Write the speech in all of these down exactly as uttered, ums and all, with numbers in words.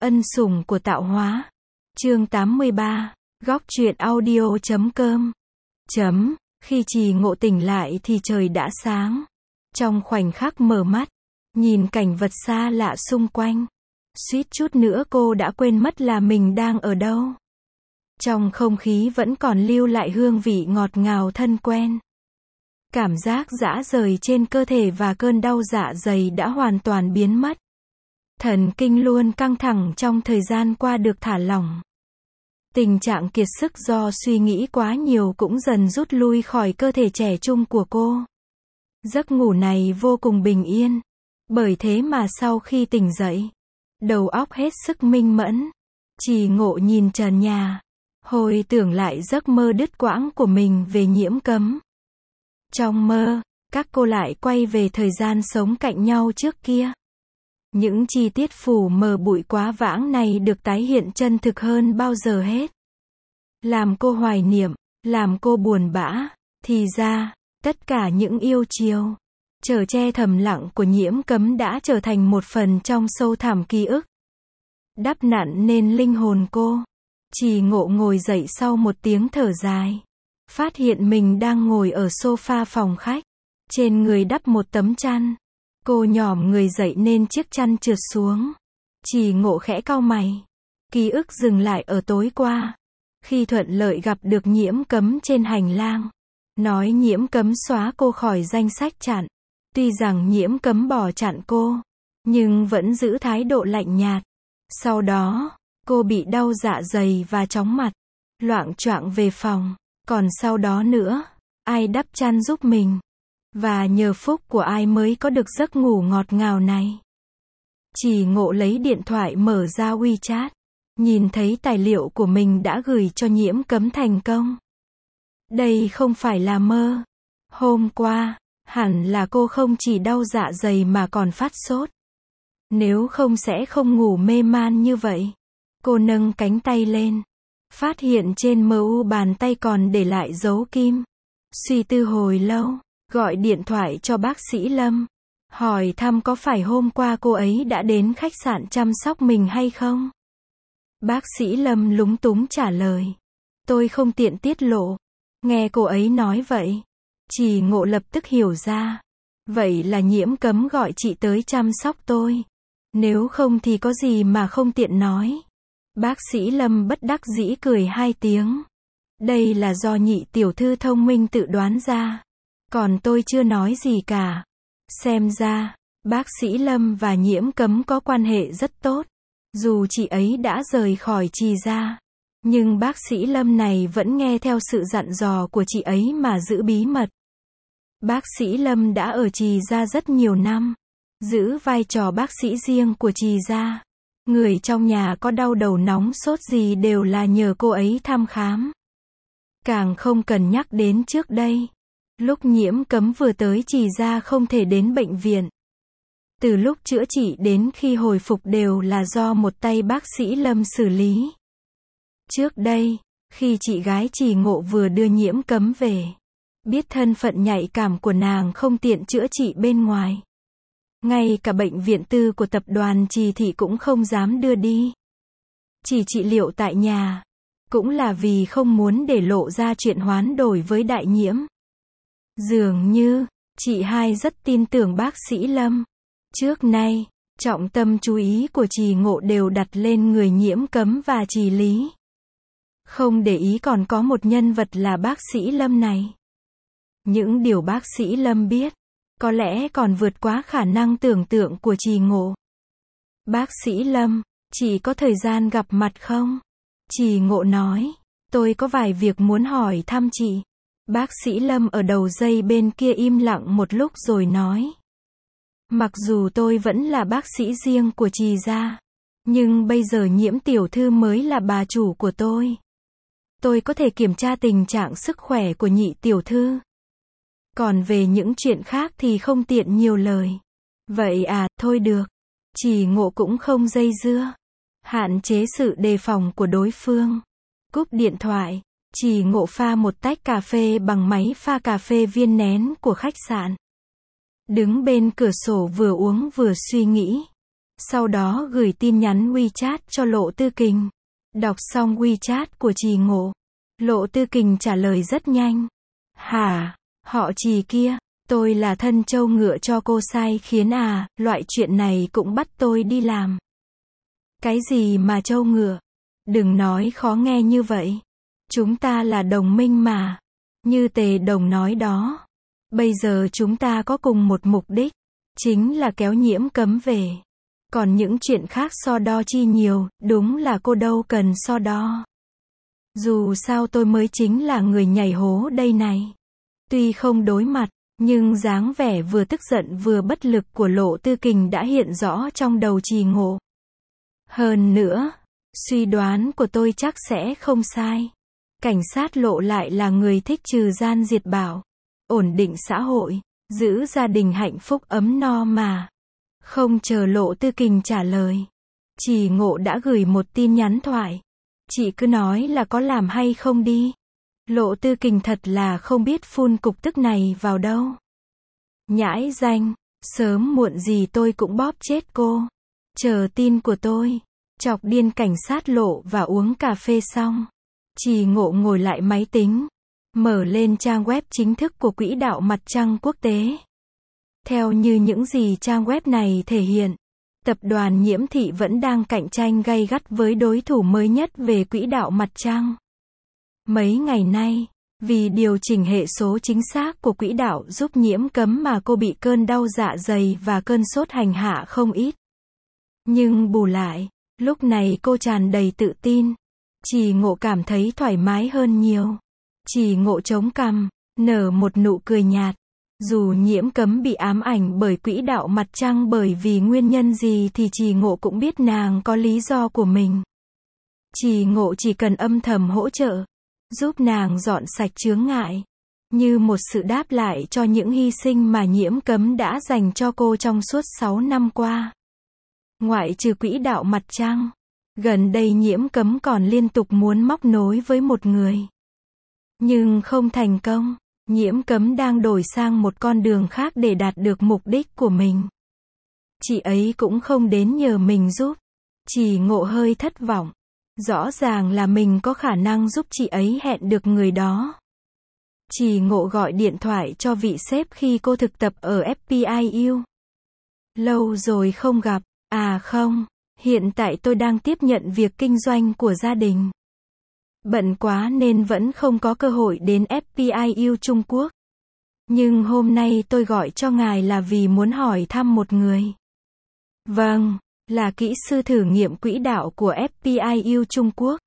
ân sủng của tạo hóa. Chương tám mươi ba, góc truyện audio chấm com. Chấm, khi Trì Ngộ tỉnh lại thì trời đã sáng. Trong khoảnh khắc mở mắt, nhìn cảnh vật xa lạ xung quanh, suýt chút nữa cô đã quên mất là mình đang ở đâu. Trong không khí vẫn còn lưu lại hương vị ngọt ngào thân quen. Cảm giác rã rời trên cơ thể và cơn đau dạ dày đã hoàn toàn biến mất. Thần kinh luôn căng thẳng trong thời gian qua được thả lỏng. Tình trạng kiệt sức do suy nghĩ quá nhiều cũng dần rút lui khỏi cơ thể trẻ trung của cô. Giấc ngủ này vô cùng bình yên. Bởi thế mà sau khi tỉnh dậy, đầu óc hết sức minh mẫn. Trì Ngộ nhìn trần nhà, hồi tưởng lại giấc mơ đứt quãng của mình về Nhiễm Cấm. Trong mơ, các cô lại quay về thời gian sống cạnh nhau trước kia. Những chi tiết phủ mờ bụi quá vãng này được tái hiện chân thực hơn bao giờ hết. Làm cô hoài niệm, làm cô buồn bã. Thì ra, tất cả những yêu chiều, chở che thầm lặng của Nhiễm Cấm đã trở thành một phần trong sâu thẳm ký ức. Đắp nặn nên linh hồn cô. Trì Ngộ ngồi dậy sau một tiếng thở dài. Phát hiện mình đang ngồi ở sofa phòng khách. Trên người đắp một tấm chăn. Cô nhòm người dậy nên chiếc chăn trượt xuống. Trì Ngộ khẽ cau mày. Ký ức dừng lại ở tối qua. Khi thuận lợi gặp được Nhiễm Cấm trên hành lang. Nói Nhiễm Cấm xóa cô khỏi danh sách chặn. Tuy rằng Nhiễm Cấm bỏ chặn cô, nhưng vẫn giữ thái độ lạnh nhạt. Sau đó, cô bị đau dạ dày và chóng mặt. Loạng choạng về phòng. Còn sau đó nữa, ai đắp chăn giúp mình? Và nhờ phúc của ai mới có được giấc ngủ ngọt ngào này? Trì Ngộ lấy điện thoại mở ra WeChat. Nhìn thấy tài liệu của mình đã gửi cho Nhiễm Cấm thành công. Đây không phải là mơ. Hôm qua, hẳn là cô không chỉ đau dạ dày mà còn phát sốt. Nếu không sẽ không ngủ mê man như vậy. Cô nâng cánh tay lên. Phát hiện trên mu bàn tay còn để lại dấu kim. Suy tư hồi lâu, gọi điện thoại cho bác sĩ Lâm. Hỏi thăm có phải hôm qua cô ấy đã đến khách sạn chăm sóc mình hay không? Bác sĩ Lâm lúng túng trả lời. Tôi không tiện tiết lộ. Nghe cô ấy nói vậy, Trì Ngộ lập tức hiểu ra. Vậy là Nhiễm Cấm gọi chị tới chăm sóc tôi. Nếu không thì có gì mà không tiện nói. Bác sĩ Lâm bất đắc dĩ cười hai tiếng. Đây là do nhị tiểu thư thông minh tự đoán ra. Còn tôi chưa nói gì cả. Xem ra, bác sĩ Lâm và Nhiễm Cấm có quan hệ rất tốt. Dù chị ấy đã rời khỏi Trì gia, nhưng bác sĩ Lâm này vẫn nghe theo sự dặn dò của chị ấy mà giữ bí mật. Bác sĩ Lâm đã ở Trì gia rất nhiều năm, giữ vai trò bác sĩ riêng của Trì gia. Người trong nhà có đau đầu nóng sốt gì đều là nhờ cô ấy thăm khám. Càng không cần nhắc đến trước đây, lúc Nhiễm Cấm vừa tới Trì gia không thể đến bệnh viện. Từ lúc chữa trị đến khi hồi phục đều là do một tay bác sĩ Lâm xử lý. Trước đây, khi chị gái Trì Ngộ vừa đưa Nhiễm Cấm về, biết thân phận nhạy cảm của nàng không tiện chữa trị bên ngoài. Ngay cả bệnh viện tư của tập đoàn Trì Thị cũng không dám đưa đi. Chỉ trị liệu tại nhà. Cũng là vì không muốn để lộ ra chuyện hoán đổi với Đại Nhiễm. Dường như, chị hai rất tin tưởng bác sĩ Lâm. Trước nay, trọng tâm chú ý của Trì Ngộ đều đặt lên người Nhiễm Cấm và Trì Lý. Không để ý còn có một nhân vật là bác sĩ Lâm này. Những điều bác sĩ Lâm biết, có lẽ còn vượt quá khả năng tưởng tượng của Trì Ngộ. Bác sĩ Lâm, chị có thời gian gặp mặt không? Trì Ngộ nói, tôi có vài việc muốn hỏi thăm chị. Bác sĩ Lâm ở đầu dây bên kia im lặng một lúc rồi nói. Mặc dù tôi vẫn là bác sĩ riêng của Trì gia, nhưng bây giờ Nhiễm tiểu thư mới là bà chủ của tôi. Tôi có thể kiểm tra tình trạng sức khỏe của nhị tiểu thư. Còn về những chuyện khác thì không tiện nhiều lời. Vậy à, thôi được. Trì Ngộ cũng không dây dưa. Hạn chế sự đề phòng của đối phương. Cúp điện thoại, Trì Ngộ pha một tách cà phê bằng máy pha cà phê viên nén của khách sạn. Đứng bên cửa sổ vừa uống vừa suy nghĩ. Sau đó gửi tin nhắn WeChat cho Lộ Tư Kình. Đọc xong WeChat của Trì Ngộ, Lộ Tư Kình trả lời rất nhanh. Hả, họ Trì kia, tôi là thân trâu ngựa cho cô sai khiến à, loại chuyện này cũng bắt tôi đi làm. Cái gì mà trâu ngựa? Đừng nói khó nghe như vậy. Chúng ta là đồng minh mà. Như Tề Đồng nói đó. Bây giờ chúng ta có cùng một mục đích. Chính là kéo Nhiễm Cấm về. Còn những chuyện khác so đo chi nhiều, đúng là cô đâu cần so đo. Dù sao tôi mới chính là người nhảy hố đây này. Tuy không đối mặt, nhưng dáng vẻ vừa tức giận vừa bất lực của Lộ Tư Kình đã hiện rõ trong đầu Trì Ngộ. Hơn nữa, suy đoán của tôi chắc sẽ không sai. Cảnh sát Lộ lại là người thích trừ gian diệt bảo, ổn định xã hội, giữ gia đình hạnh phúc ấm no mà. Không chờ Lộ Tư Kình trả lời, Trì Ngộ đã gửi một tin nhắn thoại. Chị cứ nói là có làm hay không đi. Lộ Tư Kình thật là không biết phun cục tức này vào đâu. Nhãi danh, sớm muộn gì tôi cũng bóp chết cô. Chờ tin của tôi. Chọc điên cảnh sát Lộ và uống cà phê xong, Trì Ngộ ngồi lại máy tính, mở lên trang web chính thức của Quỹ đạo Mặt Trăng Quốc tế. Theo như những gì trang web này thể hiện, tập đoàn Nhiễm Thị vẫn đang cạnh tranh gay gắt với đối thủ mới nhất về Quỹ đạo Mặt Trăng. Mấy ngày nay, vì điều chỉnh hệ số chính xác của quỹ đạo giúp Nhiễm Cấm mà cô bị cơn đau dạ dày và cơn sốt hành hạ không ít. Nhưng bù lại, lúc này cô tràn đầy tự tin. Trì Ngộ cảm thấy thoải mái hơn nhiều. Trì Ngộ chống cằm, nở một nụ cười nhạt. Dù Nhiễm Cấm bị ám ảnh bởi Quỹ đạo Mặt Trăng bởi vì nguyên nhân gì thì Trì Ngộ cũng biết nàng có lý do của mình. Trì Ngộ chỉ cần âm thầm hỗ trợ, giúp nàng dọn sạch chướng ngại, như một sự đáp lại cho những hy sinh mà Nhiễm Cấm đã dành cho cô trong suốt sáu năm qua. Ngoại trừ Quỹ đạo Mặt Trăng, gần đây Nhiễm Cấm còn liên tục muốn móc nối với một người. Nhưng không thành công, Nhiễm Cấm đang đổi sang một con đường khác để đạt được mục đích của mình. Chị ấy cũng không đến nhờ mình giúp. Trì Ngộ hơi thất vọng. Rõ ràng là mình có khả năng giúp chị ấy hẹn được người đó. Trì Ngộ gọi điện thoại cho vị sếp khi cô thực tập ở ép pê i u. Lâu rồi không gặp. À không, hiện tại tôi đang tiếp nhận việc kinh doanh của gia đình. Bận quá nên vẫn không có cơ hội đến ép pê i u Trung Quốc. Nhưng hôm nay tôi gọi cho ngài là vì muốn hỏi thăm một người. Vâng, là kỹ sư thử nghiệm quỹ đạo của ép pê i u Trung Quốc.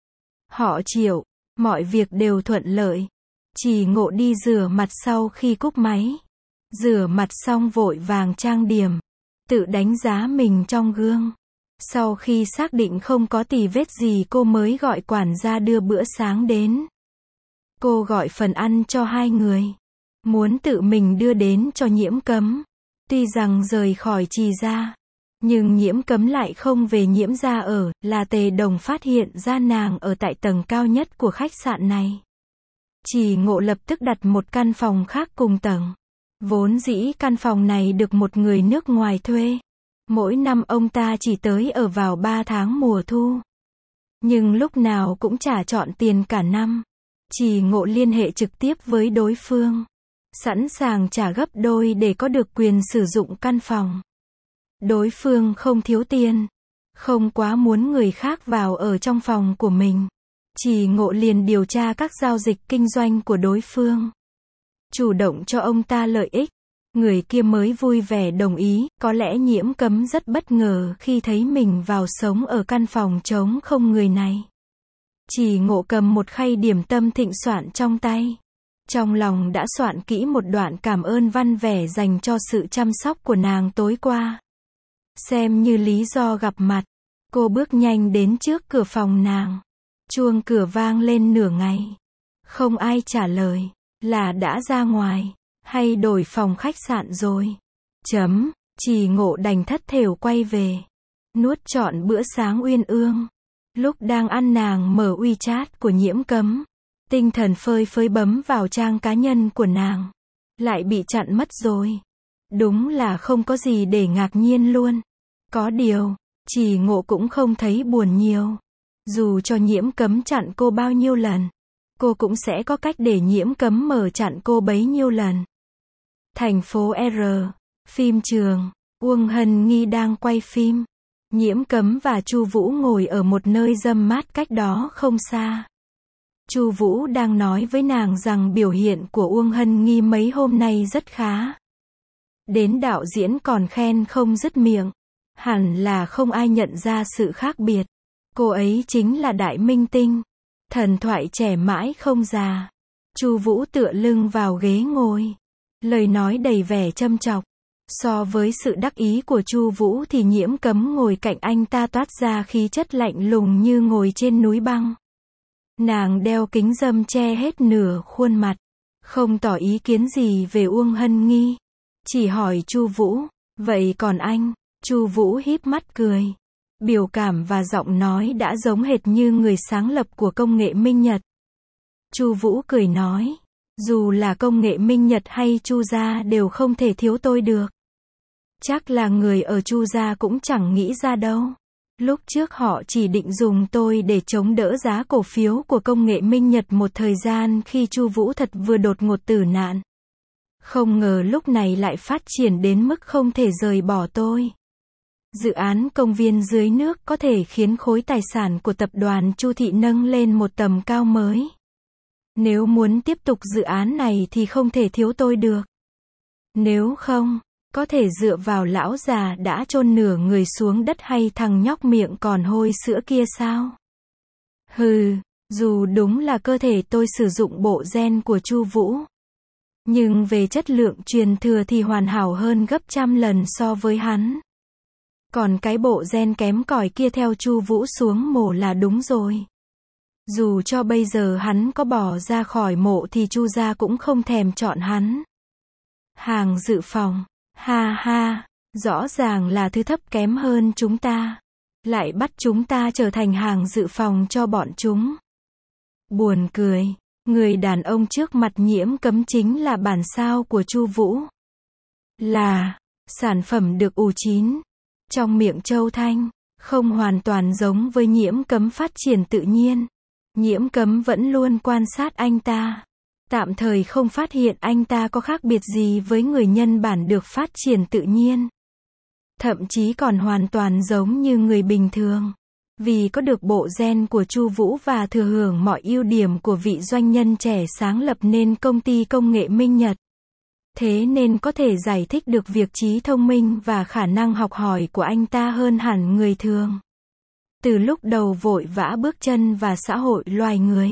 Họ Triệu, mọi việc đều thuận lợi. Trì Ngộ đi rửa mặt sau khi cúp máy. Rửa mặt xong vội vàng trang điểm, tự đánh giá mình trong gương. Sau khi xác định không có tì vết gì cô mới gọi quản gia đưa bữa sáng đến. Cô gọi phần ăn cho hai người, muốn tự mình đưa đến cho Nhiễm Cấm. Tuy rằng rời khỏi Trì gia, nhưng Nhiễm Cấm lại không về Nhiễm gia ở, là Tề Đồng phát hiện ra nàng ở tại tầng cao nhất của khách sạn này. Trì Ngộ lập tức đặt một căn phòng khác cùng tầng. Vốn dĩ căn phòng này được một người nước ngoài thuê. Mỗi năm ông ta chỉ tới ở vào ba tháng mùa thu. Nhưng lúc nào cũng trả trọn tiền cả năm. Trì Ngộ liên hệ trực tiếp với đối phương, sẵn sàng trả gấp đôi để có được quyền sử dụng căn phòng. Đối phương không thiếu tiền, không quá muốn người khác vào ở trong phòng của mình. Trì Ngộ liền điều tra các giao dịch kinh doanh của đối phương, chủ động cho ông ta lợi ích. Người kia mới vui vẻ đồng ý. Có lẽ Nhiễm Cấm rất bất ngờ khi thấy mình vào sống ở căn phòng trống không người này. Trì Ngộ cầm một khay điểm tâm thịnh soạn trong tay. Trong lòng đã soạn kỹ một đoạn cảm ơn văn vẻ dành cho sự chăm sóc của nàng tối qua. Xem như lý do gặp mặt, cô bước nhanh đến trước cửa phòng nàng. Chuông cửa vang lên nửa ngày. Không ai trả lời. Là đã ra ngoài, hay đổi phòng khách sạn rồi? Chấm, Trì Ngộ đành thất thểu quay về. Nuốt trọn bữa sáng uyên ương. Lúc đang ăn nàng mở WeChat của Nhiễm Cấm. Tinh thần phơi phới bấm vào trang cá nhân của nàng. Lại bị chặn mất rồi. Đúng là không có gì để ngạc nhiên luôn. Có điều, Trì Ngộ cũng không thấy buồn nhiều. Dù cho Nhiễm Cấm chặn cô bao nhiêu lần, cô cũng sẽ có cách để Nhiễm Cấm mở chặn cô bấy nhiêu lần. Thành phố R, phim trường, Uông Hân Nghi đang quay phim. Nhiễm Cấm và Chu Vũ ngồi ở một nơi râm mát cách đó không xa. Chu Vũ đang nói với nàng rằng biểu hiện của Uông Hân Nghi mấy hôm nay rất khá. Đến đạo diễn còn khen không dứt miệng. Hẳn là không ai nhận ra sự khác biệt. Cô ấy chính là đại minh tinh. Thần thoại trẻ mãi không già. Chu Vũ tựa lưng vào ghế ngồi. Lời nói đầy vẻ châm chọc. So với sự đắc ý của Chu Vũ thì Nhiễm Cấm ngồi cạnh anh ta toát ra khí chất lạnh lùng như ngồi trên núi băng. Nàng đeo kính râm che hết nửa khuôn mặt. Không tỏ ý kiến gì về Uông Hân Nghi. Chỉ hỏi Chu Vũ, vậy còn anh? Chu Vũ híp mắt cười. Biểu cảm và giọng nói đã giống hệt như người sáng lập của công nghệ Minh Nhật. Chu Vũ cười nói, dù là công nghệ Minh Nhật hay Chu gia đều không thể thiếu tôi được. Chắc là người ở Chu gia cũng chẳng nghĩ ra đâu. Lúc trước họ chỉ định dùng tôi để chống đỡ giá cổ phiếu của công nghệ Minh Nhật một thời gian khi Chu Vũ thật vừa đột ngột tử nạn. Không ngờ lúc này lại phát triển đến mức không thể rời bỏ tôi. Dự án công viên dưới nước có thể khiến khối tài sản của tập đoàn Chu thị nâng lên một tầm cao mới. Nếu muốn tiếp tục dự án này thì không thể thiếu tôi được. Nếu không, có thể dựa vào lão già đã chôn nửa người xuống đất hay thằng nhóc miệng còn hôi sữa kia sao? Hừ, dù đúng là cơ thể tôi sử dụng bộ gen của Chu Vũ, nhưng về chất lượng truyền thừa thì hoàn hảo hơn gấp trăm lần so với hắn. Còn cái bộ gen kém cỏi kia theo Chu Vũ xuống mổ là đúng rồi. Dù cho bây giờ hắn có bỏ ra khỏi mộ thì Chu gia cũng không thèm chọn hắn. Hàng dự phòng, ha ha, rõ ràng là thứ thấp kém hơn chúng ta. Lại bắt chúng ta trở thành hàng dự phòng cho bọn chúng. Buồn cười, người đàn ông trước mặt Nhiễm Cấm chính là bản sao của Chu Vũ. Là sản phẩm được ủ chín trong miệng Châu Thanh, không hoàn toàn giống với Nhiễm Cấm phát triển tự nhiên. Nhiễm Cấm vẫn luôn quan sát anh ta. Tạm thời không phát hiện anh ta có khác biệt gì với người nhân bản được phát triển tự nhiên. Thậm chí còn hoàn toàn giống như người bình thường. Vì có được bộ gen của Chu Vũ và thừa hưởng mọi ưu điểm của vị doanh nhân trẻ sáng lập nên công ty công nghệ Minh Nhật. Thế nên có thể giải thích được việc trí thông minh và khả năng học hỏi của anh ta hơn hẳn người thường. Từ lúc đầu vội vã bước chân vào xã hội loài người,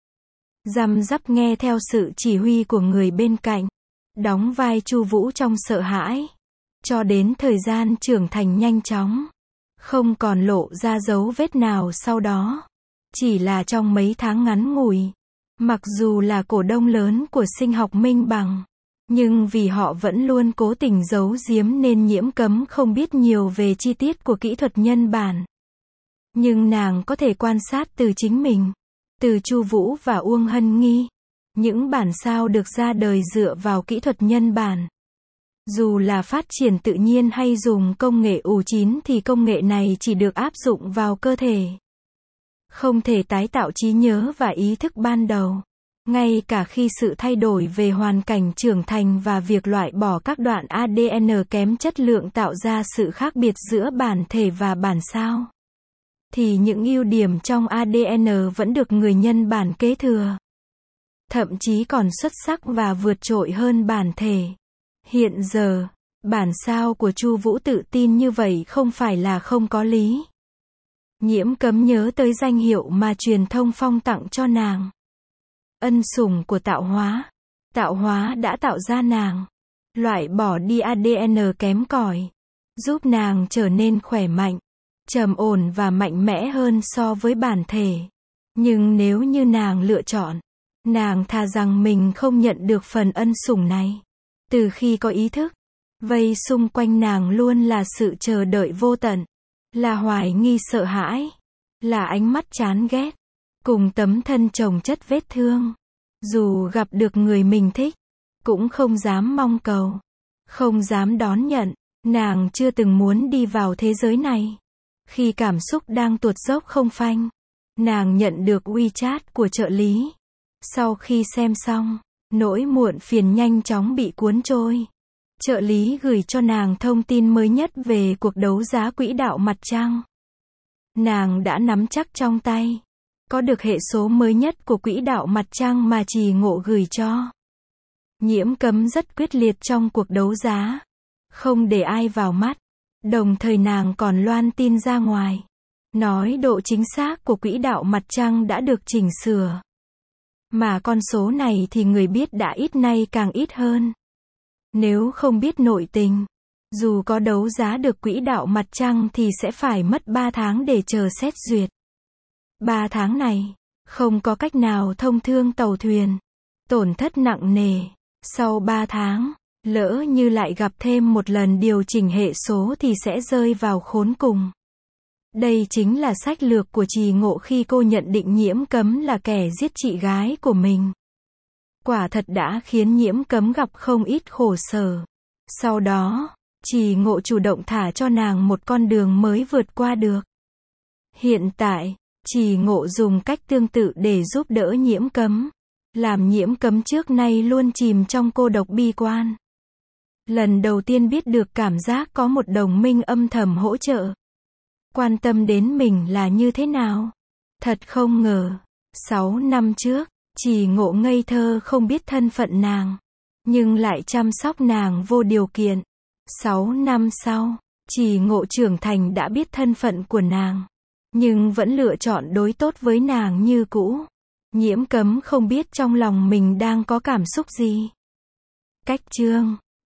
răm rắp nghe theo sự chỉ huy của người bên cạnh, đóng vai Chu Vũ trong sợ hãi, cho đến thời gian trưởng thành nhanh chóng, không còn lộ ra dấu vết nào sau đó. Chỉ là trong mấy tháng ngắn ngủi, mặc dù là cổ đông lớn của Sinh học Minh Bằng, nhưng vì họ vẫn luôn cố tình giấu giếm nên Nhiễm Cấm không biết nhiều về chi tiết của kỹ thuật nhân bản. Nhưng nàng có thể quan sát từ chính mình, từ Chu Vũ và Uông Hân Nghi, những bản sao được ra đời dựa vào kỹ thuật nhân bản. Dù là phát triển tự nhiên hay dùng công nghệ ủ chín thì công nghệ này chỉ được áp dụng vào cơ thể. Không thể tái tạo trí nhớ và ý thức ban đầu. Ngay cả khi sự thay đổi về hoàn cảnh trưởng thành và việc loại bỏ các đoạn a đê en kém chất lượng tạo ra sự khác biệt giữa bản thể và bản sao, thì những ưu điểm trong a đê en vẫn được người nhân bản kế thừa. Thậm chí còn xuất sắc và vượt trội hơn bản thể. Hiện giờ, bản sao của Chu Vũ tự tin như vậy không phải là không có lý. Nhiễm Cấm nhớ tới danh hiệu mà truyền thông phong tặng cho nàng. Ân sủng của tạo hóa. Tạo hóa đã tạo ra nàng, loại bỏ đi a đê en kém cỏi, giúp nàng trở nên khỏe mạnh, trầm ổn và mạnh mẽ hơn so với bản thể. Nhưng nếu như nàng lựa chọn, nàng thà rằng mình không nhận được phần ân sủng này. Từ khi có ý thức, vây xung quanh nàng luôn là sự chờ đợi vô tận, là hoài nghi sợ hãi, là ánh mắt chán ghét, cùng tấm thân chồng chất vết thương. Dù gặp được người mình thích, cũng không dám mong cầu, không dám đón nhận. Nàng chưa từng muốn đi vào thế giới này. Khi cảm xúc đang tuột dốc không phanh, nàng nhận được WeChat của trợ lý. Sau khi xem xong, nỗi muộn phiền nhanh chóng bị cuốn trôi. Trợ lý gửi cho nàng thông tin mới nhất về cuộc đấu giá quỹ đạo mặt trăng. Nàng đã nắm chắc trong tay. Có được hệ số mới nhất của quỹ đạo mặt trăng mà Trì Ngộ gửi cho. Nhiễm Cấm rất quyết liệt trong cuộc đấu giá. Không để ai vào mắt. Đồng thời nàng còn loan tin ra ngoài. Nói độ chính xác của quỹ đạo mặt trăng đã được chỉnh sửa. Mà con số này thì người biết đã ít nay càng ít hơn. Nếu không biết nội tình, dù có đấu giá được quỹ đạo mặt trăng thì sẽ phải mất ba tháng để chờ xét duyệt. ba tháng này, không có cách nào thông thương tàu thuyền. Tổn thất nặng nề. Sau ba tháng, lỡ như lại gặp thêm một lần điều chỉnh hệ số thì sẽ rơi vào khốn cùng. Đây chính là sách lược của Trì Ngộ khi cô nhận định Nhiễm Cấm là kẻ giết chị gái của mình. Quả thật đã khiến Nhiễm Cấm gặp không ít khổ sở. Sau đó, Trì Ngộ chủ động thả cho nàng một con đường mới vượt qua được. Hiện tại, Trì Ngộ dùng cách tương tự để giúp đỡ Nhiễm Cấm. Làm Nhiễm Cấm trước nay luôn chìm trong cô độc bi quan. Lần đầu tiên biết được cảm giác có một đồng minh âm thầm hỗ trợ. Quan tâm đến mình là như thế nào. Thật không ngờ, sáu năm trước, Trì Ngộ ngây thơ không biết thân phận nàng. Nhưng lại chăm sóc nàng vô điều kiện. sáu năm sau, Trì Ngộ trưởng thành đã biết thân phận của nàng. Nhưng vẫn lựa chọn đối tốt với nàng như cũ. Nhiễm Cấm không biết trong lòng mình đang có cảm xúc gì. Cách chương